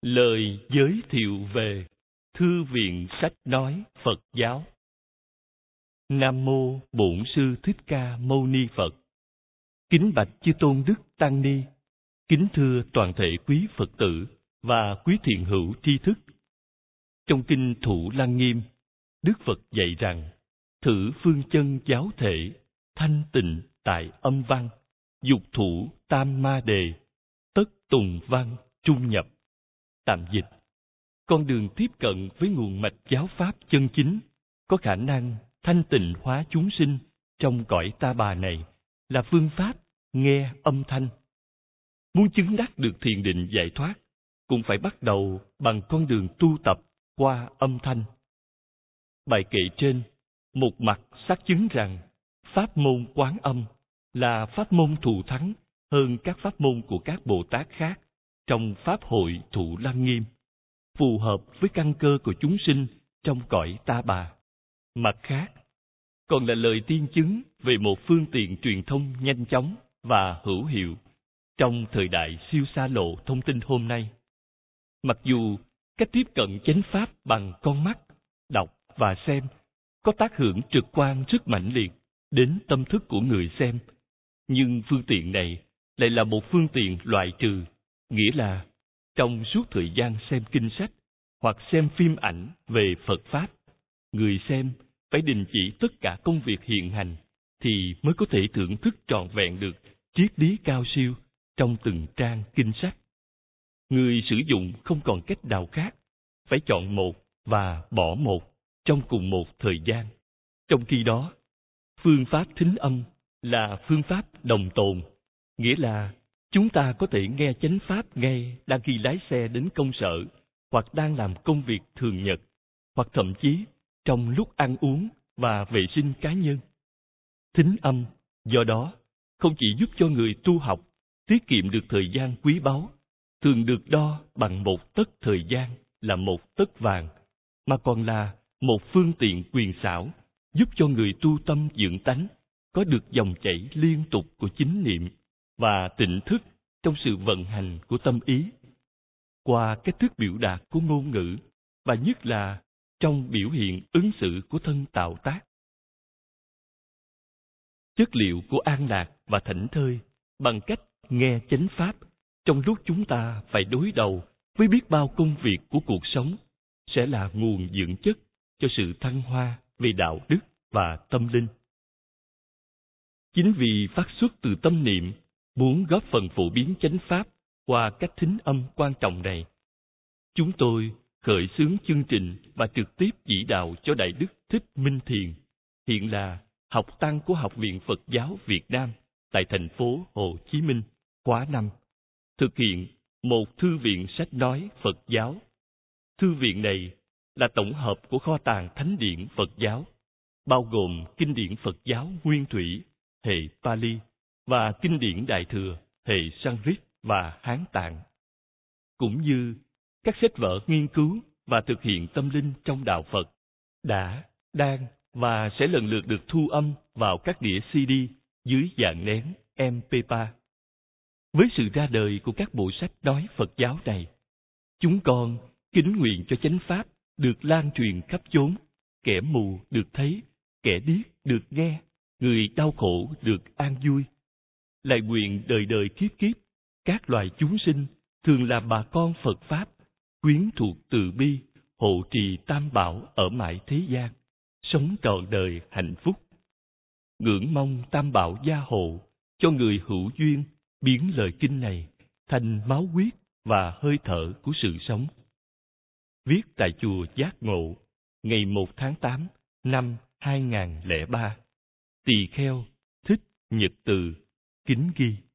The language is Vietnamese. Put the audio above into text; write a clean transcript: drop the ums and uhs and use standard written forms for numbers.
Lời giới thiệu về Thư viện Sách Nói Phật Giáo. Nam Mô Bổn Sư Thích Ca Mâu Ni Phật. Kính bạch chư tôn đức tăng ni, kính thưa toàn thể quý Phật tử và quý thiện hữu tri thức. Trong kinh Thụ Lăng Nghiêm, Đức Phật dạy rằng: thử phương chân giáo thể, thanh tịnh tại âm văn, dục thủ tam ma đề, tất tùng văn trung nhập. Tạm dịch: con đường tiếp cận với nguồn mạch giáo pháp chân chính có khả năng thanh tịnh hóa chúng sinh trong cõi ta bà này là phương pháp nghe âm thanh. Muốn chứng đắc được thiền định giải thoát, cũng phải bắt đầu bằng con đường tu tập qua âm thanh. Bài kệ trên một mặt xác chứng rằng pháp môn Quán Âm là pháp môn thù thắng hơn các pháp môn của các Bồ Tát khác trong Pháp hội Thụ Lăng Nghiêm, phù hợp với căn cơ của chúng sinh trong cõi ta bà. Mặt khác, còn là lời tiên chứng về một phương tiện truyền thông nhanh chóng và hữu hiệu trong thời đại siêu xa lộ thông tin hôm nay. Mặc dù cách tiếp cận chánh pháp bằng con mắt, đọc và xem có tác hưởng trực quan rất mãnh liệt đến tâm thức của người xem, nhưng phương tiện này lại là một phương tiện loại trừ, nghĩa là trong suốt thời gian xem kinh sách hoặc xem phim ảnh về Phật Pháp, người xem phải đình chỉ tất cả công việc hiện hành thì mới có thể thưởng thức trọn vẹn được triết lý cao siêu trong từng trang kinh sách. Người sử dụng không còn cách nào khác, phải chọn một và bỏ một trong cùng một thời gian. Trong khi đó, phương pháp thính âm là phương pháp đồng tồn, nghĩa là chúng ta có thể nghe chánh pháp ngay đang khi lái xe đến công sở, hoặc đang làm công việc thường nhật, hoặc thậm chí trong lúc ăn uống và vệ sinh cá nhân. Thính âm, do đó, không chỉ giúp cho người tu học tiết kiệm được thời gian quý báu, thường được đo bằng một tấc thời gian là một tấc vàng, mà còn là một phương tiện quyền xảo giúp cho người tu tâm dưỡng tánh có được dòng chảy liên tục của chính niệm và tỉnh thức trong sự vận hành của tâm ý, qua cách thức biểu đạt của ngôn ngữ, và nhất là trong biểu hiện ứng xử của thân tạo tác. Chất liệu của an lạc và thảnh thơi bằng cách nghe chánh pháp trong lúc chúng ta phải đối đầu với biết bao công việc của cuộc sống sẽ là nguồn dưỡng chất cho sự thăng hoa về đạo đức và tâm linh. Chính vì phát xuất từ tâm niệm muốn góp phần phổ biến chánh pháp qua cách thính âm quan trọng này, chúng tôi khởi xướng chương trình và trực tiếp chỉ đạo cho Đại Đức Thích Minh Thiền, hiện là học tăng của Học viện Phật giáo Việt Nam tại thành phố Hồ Chí Minh, khóa 5, thực hiện một thư viện sách nói Phật giáo. Thư viện này là tổng hợp của kho tàng thánh điển Phật giáo, bao gồm kinh điển Phật giáo nguyên thủy hệ Pali và kinh điển Đại thừa hệ Sanskrit và Hán Tạng, cũng như các sách vở nghiên cứu và thực hiện tâm linh trong đạo Phật đã, đang và sẽ lần lượt được thu âm vào các đĩa CD dưới dạng nén MP3. Với sự ra đời của các bộ sách nói Phật giáo này, chúng con kính nguyện cho chánh pháp được lan truyền khắp chốn, kẻ mù được thấy, kẻ điếc được nghe, người đau khổ được an vui. Lại nguyện đời đời kiếp kiếp, các loài chúng sinh thường là bà con Phật Pháp, quyến thuộc từ bi, hộ trì tam bảo ở mãi thế gian, sống trọn đời hạnh phúc. Ngưỡng mong tam bảo gia hộ cho người hữu duyên biến lời kinh này thành máu huyết và hơi thở của sự sống. Viết tại chùa Giác Ngộ, ngày 1 tháng 8 năm 2003. Tỳ Kheo Thích Nhật Từ kính ghi.